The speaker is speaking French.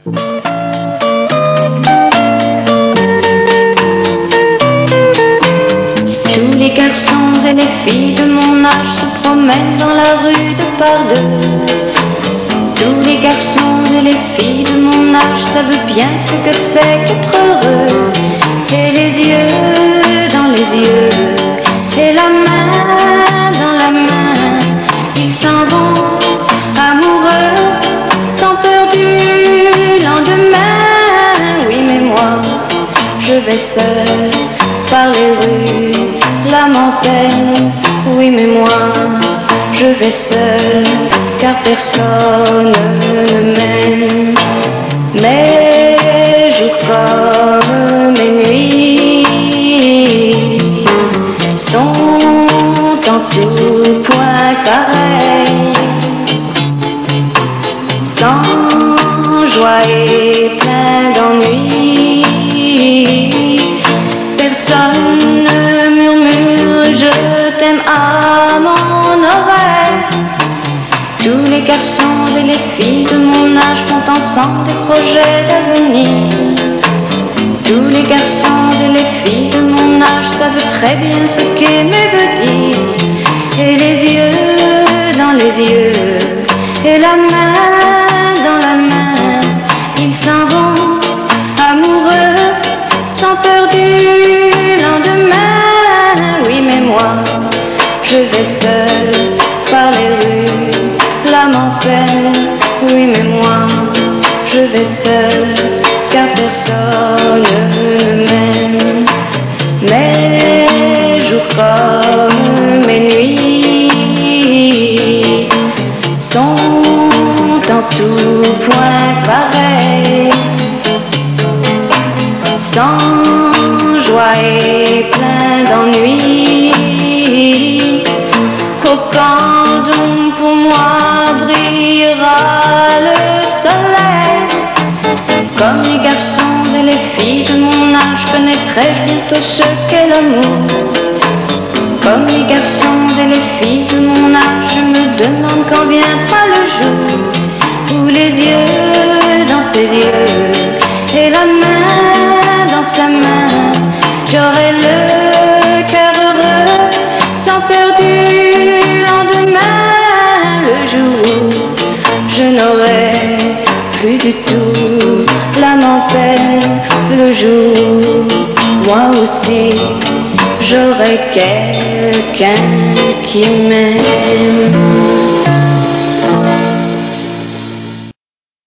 Tous les garçons et les filles de mon âge se promènent dans la rue de par deux. Tous les garçons et les filles de mon âge savent bien ce que c'est qu'être heureux. Et les yeux dans les yeux, et la main dans la main, ils s'en vont amoureux, sans peur du lendemain. Oui, mais moi, je vais seul par les rues, l'âme en peine. Oui, mais moi, je vais seul, car personne ne m'aime. Mes jours comme mes nuits sont en tout point pareils, sans joie et plein d'ennui. Personne ne murmure je t'aime à mon oreille. Tous les garçons et les filles de mon âge font ensemble des projets d'avenir. Tous les garçons et les filles de mon âge savent très bien ce qu'aimer veut dire. Et les yeux dans les yeux, et la main dans la main, ils s'en vont amoureux, sans peur du lendemain. Oui, mais moi, je vais seul par les rues, l'âme en peine. Oui, mais moi, je vais seul, car personne ne m'aime. Mes jours comme mes nuits sont en tout point pareils, sans joie et plein d'ennui. Oh, quand donc pour moi brillera le soleil, comme les garçons et les filles de mon âge, connaîtrai-je bientôt ce qu'est l'amour. Comme les garçons et les filles de mon âge, je me demande quand viendra le jour où les yeux dans ses yeux, et la main dans sa main, j'aurai le cœur heureux, sans peur du lendemain. Le jour où je n'aurai plus du tout l'âme en peine, le jour moi aussi j'aurai quelqu'un qui m'aime.